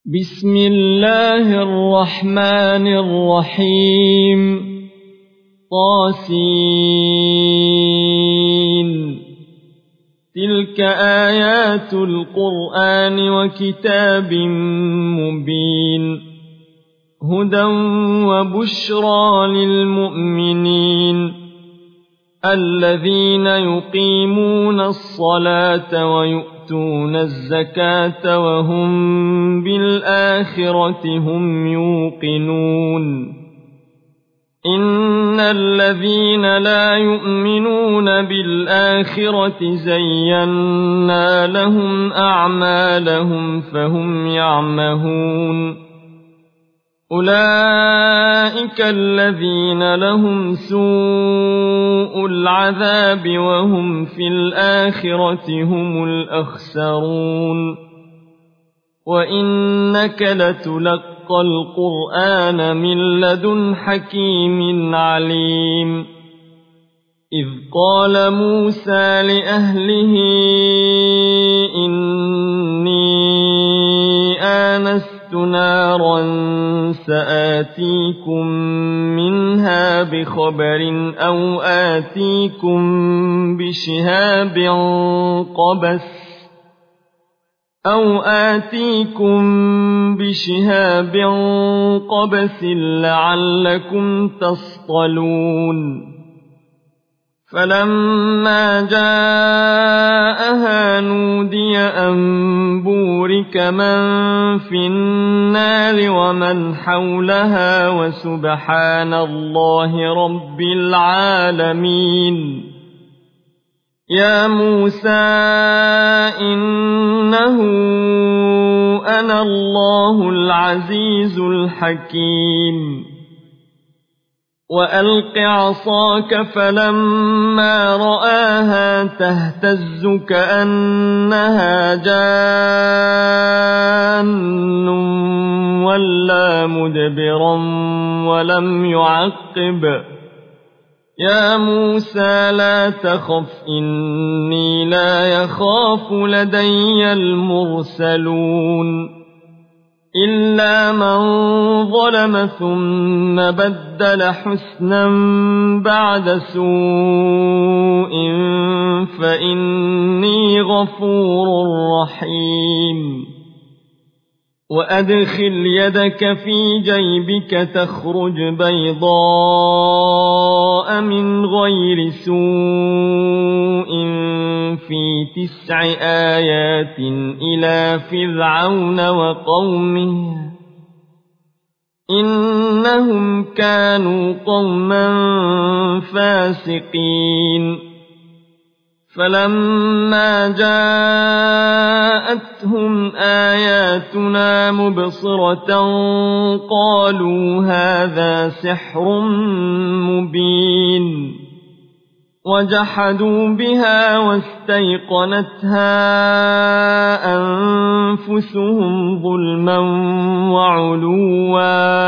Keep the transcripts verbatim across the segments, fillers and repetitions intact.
بسم الله الرحمن الرحيم طاسين تلك آيات القرآن وكتاب مبين هدى وبشرى للمؤمنين الذين يقيمون الصلاة ويؤتون الزكاة وهم بالآخرة هم يوقنون إن الذين لا يؤمنون بالآخرة زينا لهم أعمالهم فهم يعمهون أولئك الذين لهم سوء العذاب وهم في الآخرة هم الأخسرون وإنك لتلقى القرآن من لدن حكيم عليم إذ قال موسى لأهله إني آنست نارا سآتيكم منها بخبر أو آتيكم بشهاب قبس أو آتيكم بشهاب قبس لعلكم تصطلون فلما جاءها نودي أن بورك من في النار ومن حولها وسبحان الله رب العالمين يا موسى إنه أنا الله العزيز الحكيم وألق عصاك فلما رآها تهتز كأنها جان ولا مدبرا ولم يعقب يا موسى لا تخف إني لا يخاف لدي المرسلون إلا من ظلم ثم بدل حسنا بعد سوء فإني غفور رحيم وأدخل يدك في جيبك تخرج بيضاء من غير سوء في تسع آيات إلى فرعون وقومه إنهم كانوا قوما فاسقين فلما جاءتهم آياتنا مبصرة قالوا هذا سحر مبين وجحدوا بها واستيقنتها أنفسهم ظلما وعلوا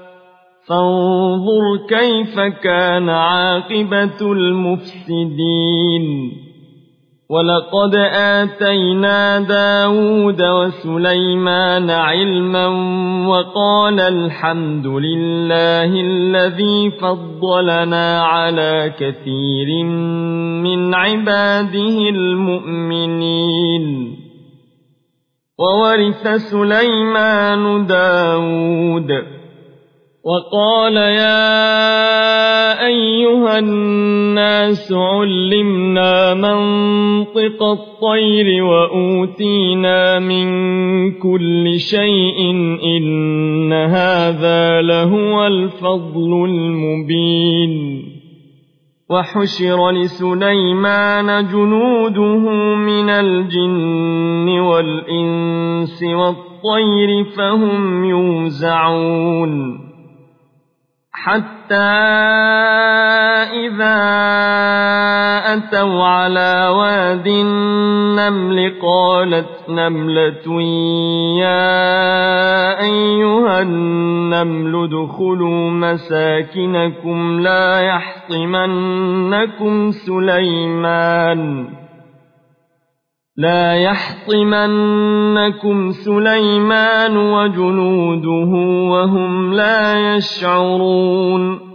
فانظر كيف كان عاقبة المفسدين ولقد آتينا داود وسليمان علما وقال الحمد لله الذي فضلنا على كثير من عباده المؤمنين وورث سليمان داود وقال يا أيها الناس علمنا منطق الطير وأوتينا من كل شيء إن هذا لهو الفضل المبين وحشر لسليمان جنوده من الجن والإنس والطير فهم يوزعون حتى إذا أتوا على واد النمل قالت نملة يا أيها النمل ادخلوا مساكنكم لا يحطمنكم سليمان لا يحطمنكم سليمان وجنوده وهم لا يشعرون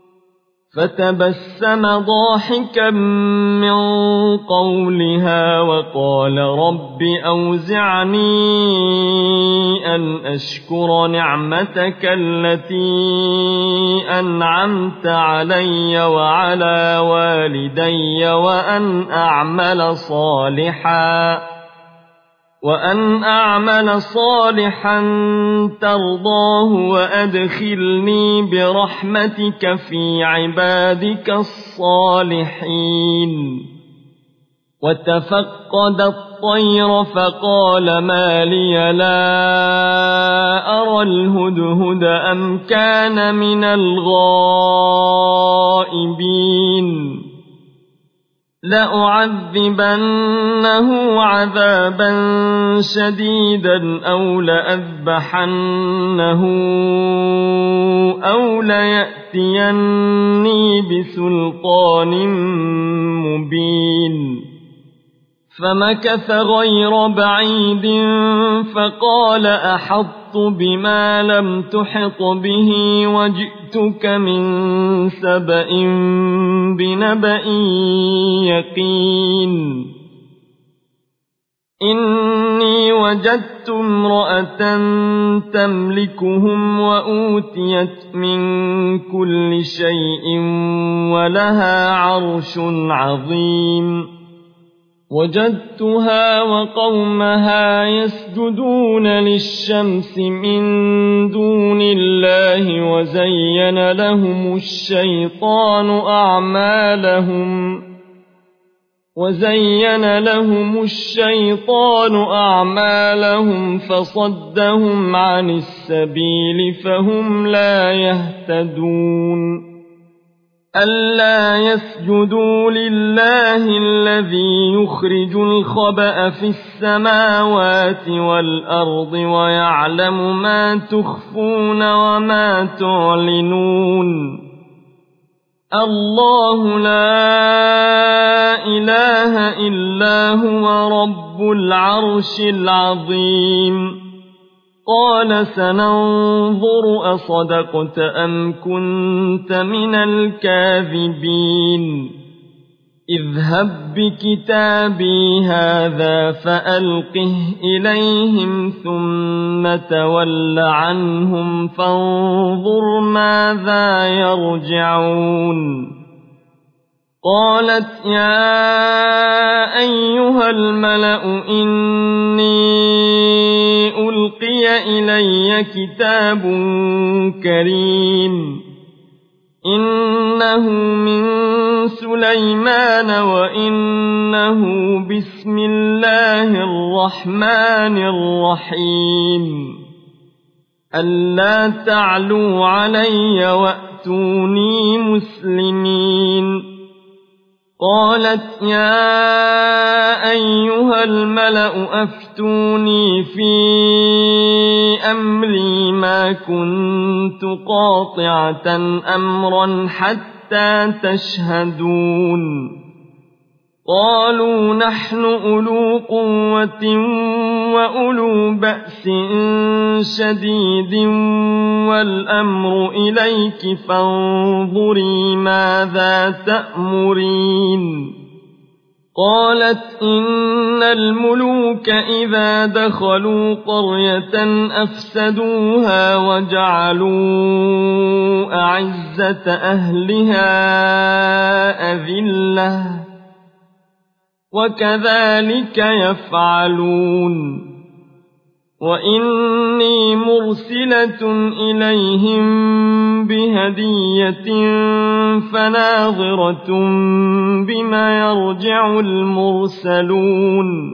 فتبسم ضاحكا من قولها وقال رب أوزعني أن أشكر نعمتك التي أنعمت علي وعلى والدي وأن أعمل صالحا وأن أعمل صالحا ترضاه وأدخلني برحمتك في عبادك الصالحين وتفقد الطير فقال ما لي لا أرى الهدهد أم كان من الغائبين لأعذبنه عذابا شديدا أو لأذبحنه أو ليأتيني بسلطان مبين فمكث غير بعيد فقال أحطت بما لم تحط به وجئتك من سبأ بنبأ يقين إني وجدت امرأة تملكهم وأوتيت من كل شيء ولها عرش عظيم وجدتها وقومها يسجدون للشمس من دون الله وزين لهم الشيطان أعمالهم وزين لهم الشيطان أعمالهم فصدهم عن السبيل فهم لا يهتدون ألا يسجدوا لله الذي يخرج الخبأ في السماوات والأرض ويعلم ما تخفون وما تعلنون الله لا إله إلا هو رب العرش العظيم قال سننظر أصدقت أم كنت من الكاذبين اذهب بكتابي هذا فألقه إليهم ثم تول عنهم فانظر ماذا يرجعون قالت يا أيها الملأ إني ألقي إلي كتاب كريم إنه من سليمان وإنه بسم الله الرحمن الرحيم ألا تعلوا علي وأتوني مسلمين قالت يا أيها الملأ أفتوني في أمري ما كنت قاطعة أمرا حتى تشهدون قالوا نحن أولو قوة وأولو بأس شديد والأمر إليك فانظري ماذا تأمرين قالت إن الملوك إذا دخلوا قرية أفسدوها وجعلوا أعزة أهلها أذلة وكذلك يفعلون وإني مرسلة إليهم بهدية فناظرة بما يرجع المرسلون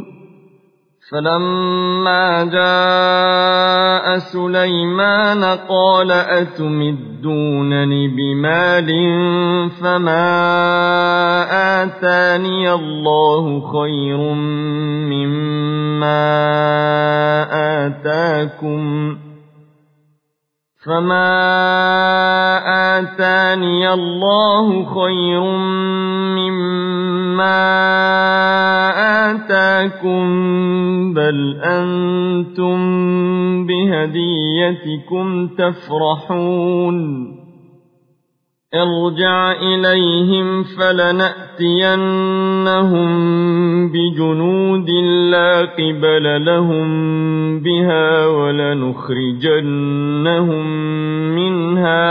فلما جاء سليمان قال أتمدونني بمال فما آتاني الله خير مما آتاكم فما آتاني الله خير مما آتاكم بل أنتم بهديتكم تفرحون ارجع إليهم فلنأتينهم بجنود لا قبل لهم بها ولنخرجنهم منها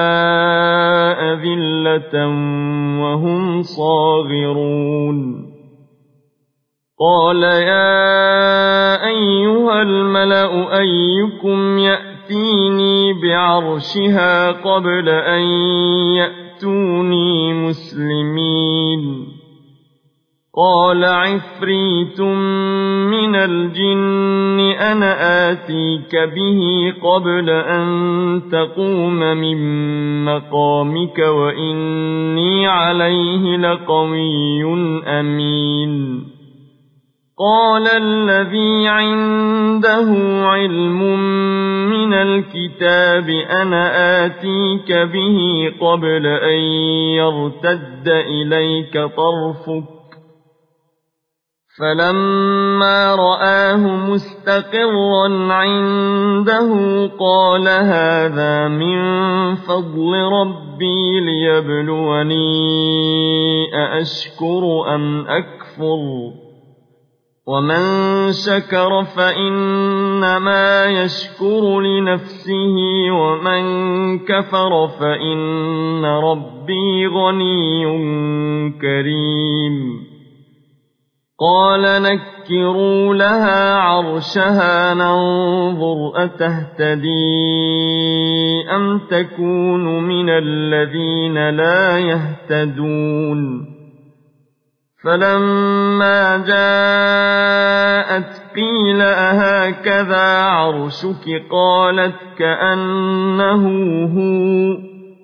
أذلة وهم صاغرون قال يا أيها الملأ أيكم يأتيني بعرشها قبل أن يأتوني مسلمين قال عفريت من الجن أنا آتيك به قبل أن تقوم من مقامك وإني عليه لقوي أمين قال الذي عنده علم من الكتاب أنا آتيك به قبل أن يرتد إليك طرفك فلما رآه مستقرا عنده قال هذا من فضل ربي ليبلوني أأشكر أم أكفر ومن شكر فإنما يشكر لنفسه ومن كفر فإن ربي غني كريم قال نكروا لها عرشها ننظر أتهتدي أم تكون من الذين لا يهتدون فلما جاءت قيل أهكذا عرشك قالت كأنه هو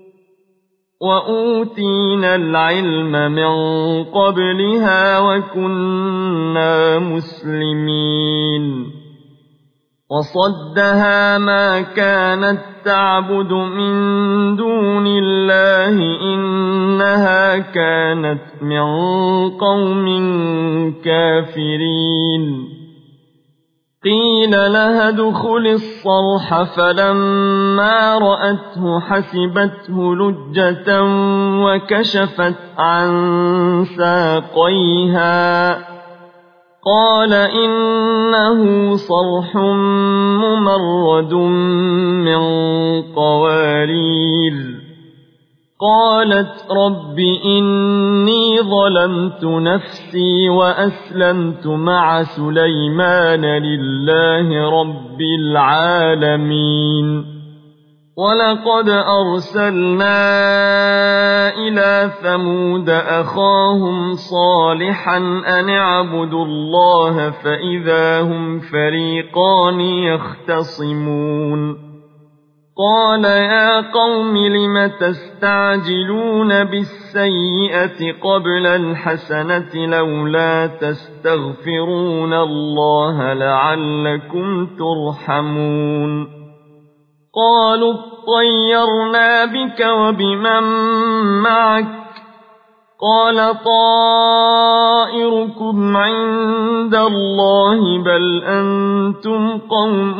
وأوتينا العلم من قبلها وكنا مسلمين وصدها ما كانت تعبد من دون الله إنها كانت من قوم كافرين قيل لها ادخل الصرح فلما رأته حسبته لجة وكشفت عن ساقيها قال إنه صرح ممرد من قوارير قالت رب إني ظلمت نفسي وأسلمت مع سليمان لله رب العالمين ولقد أرسلنا إلى ثمود أخاهم صالحا أن اعبدوا الله فإذا هم فريقان يختصمون قال يا قوم لم تستعجلون بالسيئة قبل الحسنة لولا تستغفرون الله لعلكم ترحمون قالوا اطيرنا بك وبمن معك قال طائركم عند الله بل أنتم قوم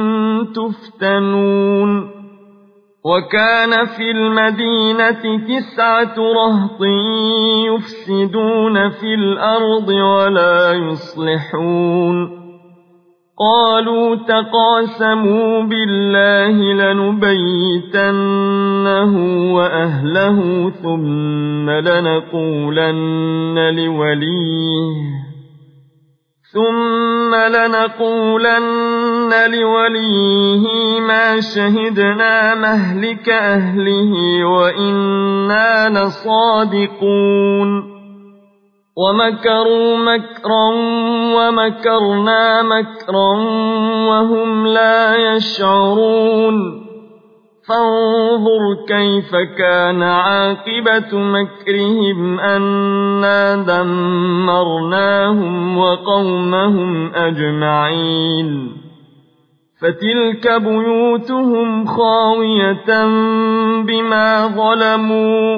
تفتنون وكان في المدينة تسعة رهط يفسدون في الأرض ولا يصلحون قالوا تقاسموا بالله لنبيتنه وأهله ثم لنقولن لوليه ثم لنقولن لوليه ما شهدنا مهلك أهله وإنا لصادقون ومكروا مكرا ومكرنا مكرا وهم لا يشعرون فانظر كيف كان عاقبة مكرهم أنا دمرناهم وقومهم أجمعين فتلك بيوتهم خاوية بما ظلموا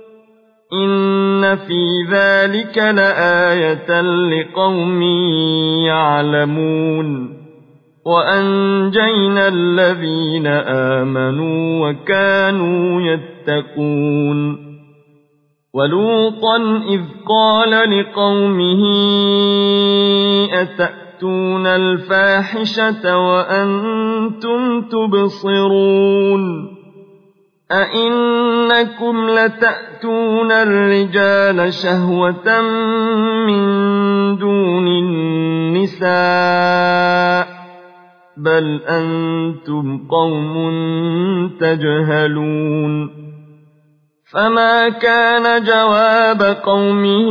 إن في ذلك لآية لقوم يعلمون وأنجينا الذين آمنوا وكانوا يتقون ولوطا إذ قال لقومه أتأتون الفاحشة وأنتم تبصرون أئنكم لتأتون الرجال شهوة من دون النساء بل أنتم قوم تجهلون فما كان جواب قومه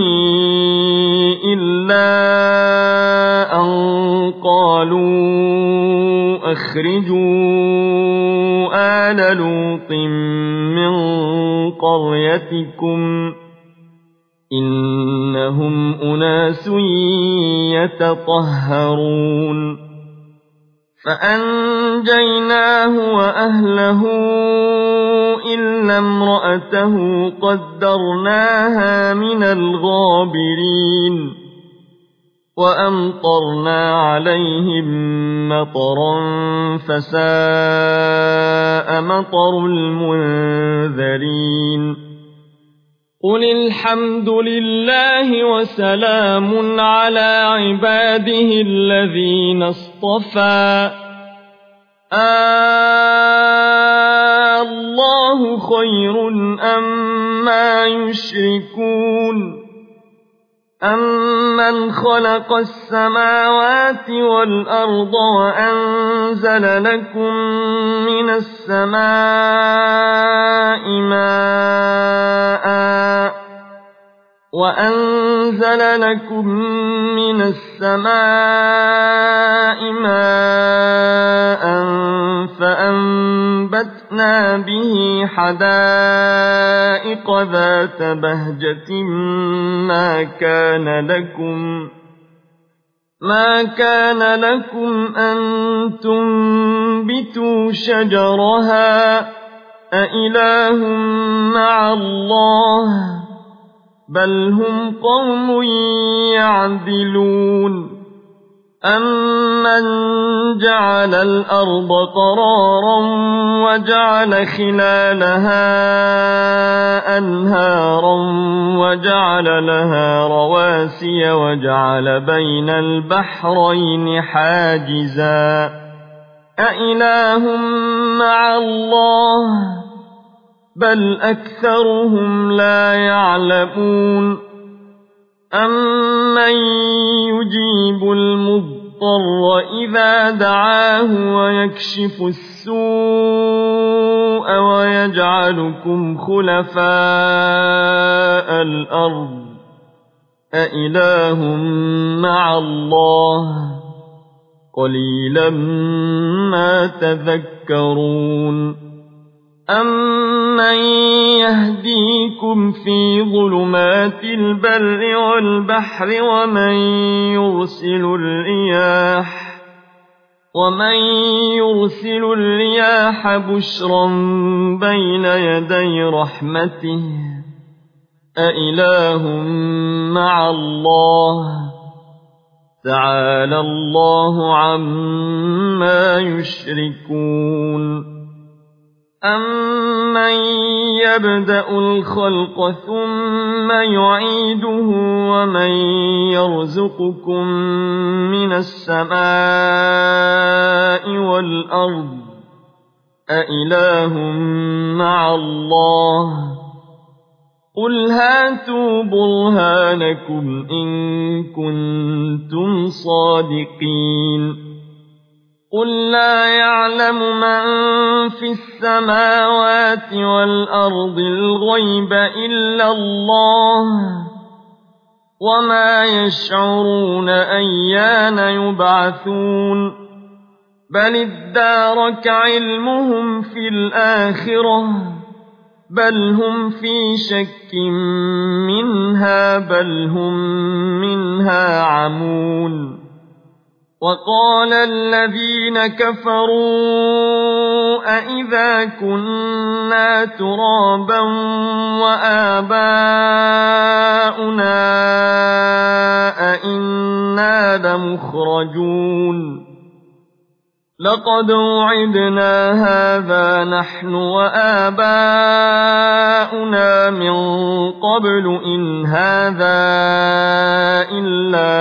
إلا أن قالوا أخرجوا آل لوط من قريتكم إنهم أناس يتطهرون فأنجيناه وأهله إلا امرأته قدرناها من الغابرين وأمطرنا عليهم مطرا فساء مطر المنذرين قل الحمد لله وسلام على عباده الذين اصطفى الله خير أما يشركون أمن خلق السماوات والأرض وأنزل لكم من السماء ماء وأنزل لكم من السماء ماء فأنبتنا به حدائق ذات بهجة ما كان لكم ما كان لكم أن تنبتوا شجرها أإله مع الله بل هم قوم يعدلون أمن جعل الأرض قرارا وجعل خلالها أنهارا وجعل لها رواسي وجعل بين البحرين حاجزا أإله مع الله بل أكثرهم لا يعلمون أمن يجيب المضطر إذا دعاه ويكشف السوء ويجعلكم خلفاء الأرض أإله مع الله قليلا ما تذكرون أمن يهديكم في ظلمات البر والبحر ومن يرسل الرياح ومن يرسل الرياح بشرا بين يدي رحمته أإله مع الله تعالى الله عما يشركون أمن يبدأ الخلق ثم يعيده ومن يرزقكم من السماء والأرض أإله مع الله قل هاتوا برهانكم إن كنتم صادقين قل لا يعلم من في السماوات والأرض الغيب إلا الله وما يشعرون أيان يبعثون بل ادارك علمهم في الآخرة بل هم في شك منها بل هم منها عمون وقال الذين كفروا أئذا كنا ترابا وآباؤنا أئنا لمخرجون لقد وعدنا هذا نحن وآباؤنا من قبل إن هذا إلا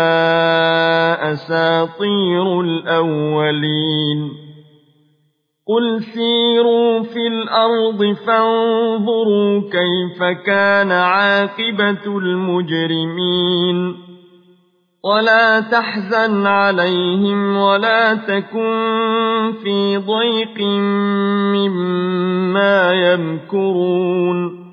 أساطير الأولين قل سيروا في الأرض فانظروا كيف كان عاقبة المجرمين ولا تحزن عليهم ولا تكن في ضيق مما يمكرون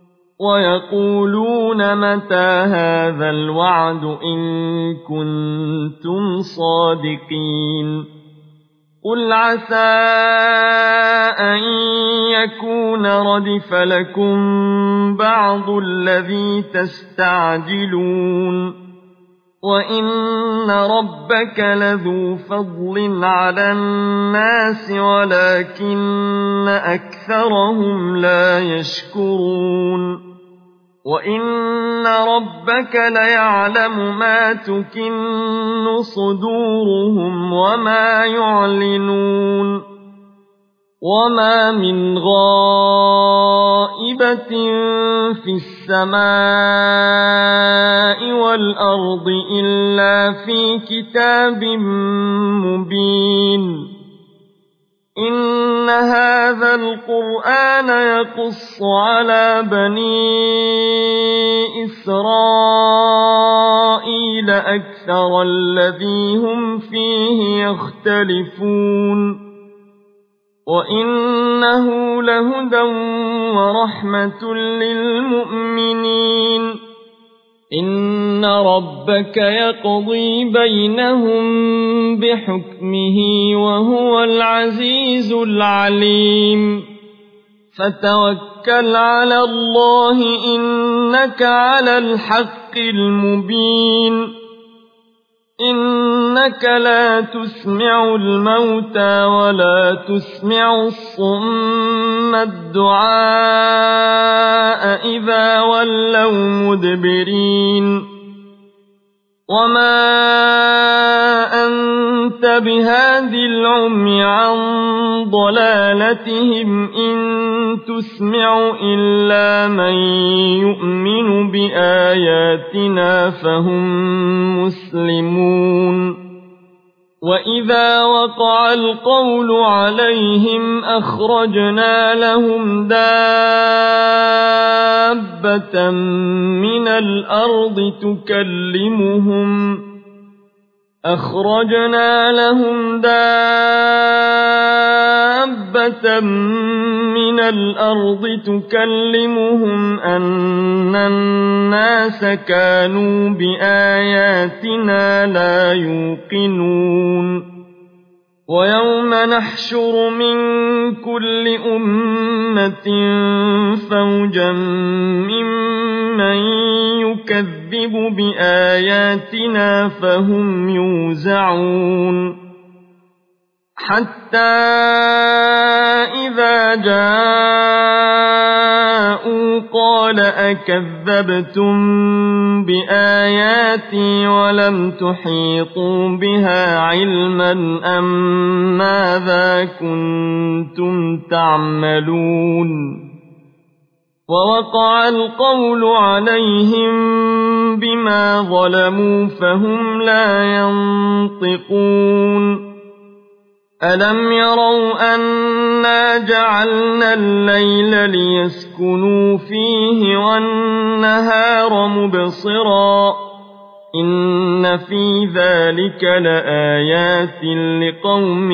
ويقولون متى هذا الوعد إن كنتم صادقين قل عسى أن يكون ردف لكم بعض الذي تستعجلون وإن ربك لذو فضل على الناس ولكن أكثرهم لا يشكرون وإن ربك ليعلم ما تكن صدورهم وما يعلنون وما من غائبة في السماء والأرض إلا في كتاب مبين إن هذا القرآن يقص على بني إسرائيل أكثر الذي هم فيه يختلفون وإنه لهدى ورحمة للمؤمنين إن ربك يقضي بينهم بحكمه وهو العزيز العليم فتوكل على الله إنك على الحق المبين إنك لا تسمع الموتى ولا تسمع الصم الدعاء إذا ولوا مدبرين وما أنت بهاد العمي عن ضلالتهم إن تسمع إلا من يؤمن بآياتنا فهم مسلمون وإذا وقع القول عليهم أخرجنا لهم دابة من الأرض تكلمهم أخرجنا لهم دابة من الأرض تكلمهم أن الناس كانوا بآياتنا لا يوقنون ويوم نحشر من كل أمة فوجا ممن يكذب بآياتنا فهم يوزعون حتى إذا جاءوا قال أكذبتم بآياتي ولم تحيطوا بها علما أم ماذا كنتم تعملون ووقع القول عليهم بما ظلموا فهم لا ينطقون ألم يروا أنا جعلنا الليل ليسكنوا فيه والنهار مبصرا إن في ذلك لآيات لقوم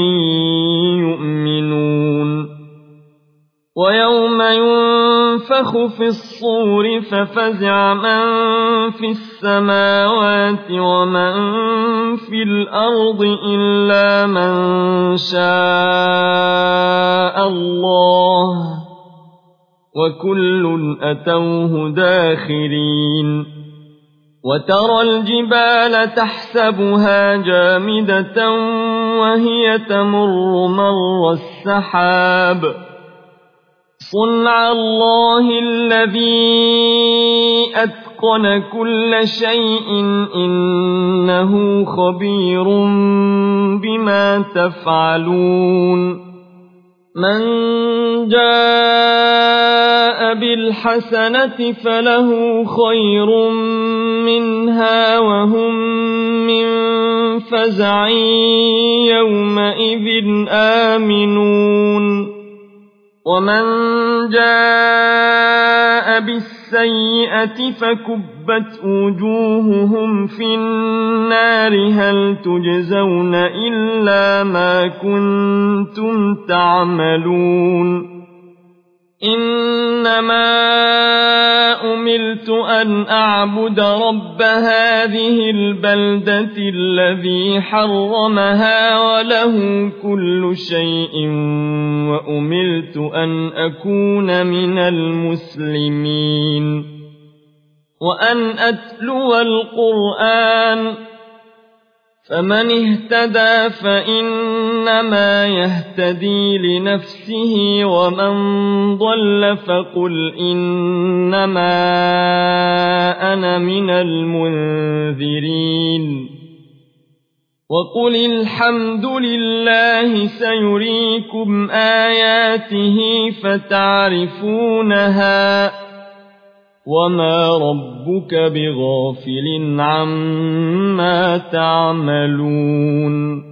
يؤمنون ويوم ينفخ في الصور ففزع من في السماوات ومن في الأرض إلا من شاء الله وكل أتوه داخرين وترى الجبال تحسبها جامدة وهي تمر مر السحاب صنع الله الذي أتقن كل شيء إنه خبير بما تفعلون من جاء بالحسنة فله خير منها وهم من فزع يومئذ آمنون ومن جاء بالسيئة فكبت وجوههم في النار هل تجزون إلا ما كنتم تعملون إنما أمرت أن أعبد رب هذه البلدة الذي حرمها وله كل شيء وأمرت أن أكون من المسلمين وأن أتلو القرآن فمن اهتدى فإنما يهتدي لنفسه ومن ضل فقل إنما أنا من المنذرين وقل الحمد لله سيريكم آياته فتعرفونها وما ربك بغافل عما تعملون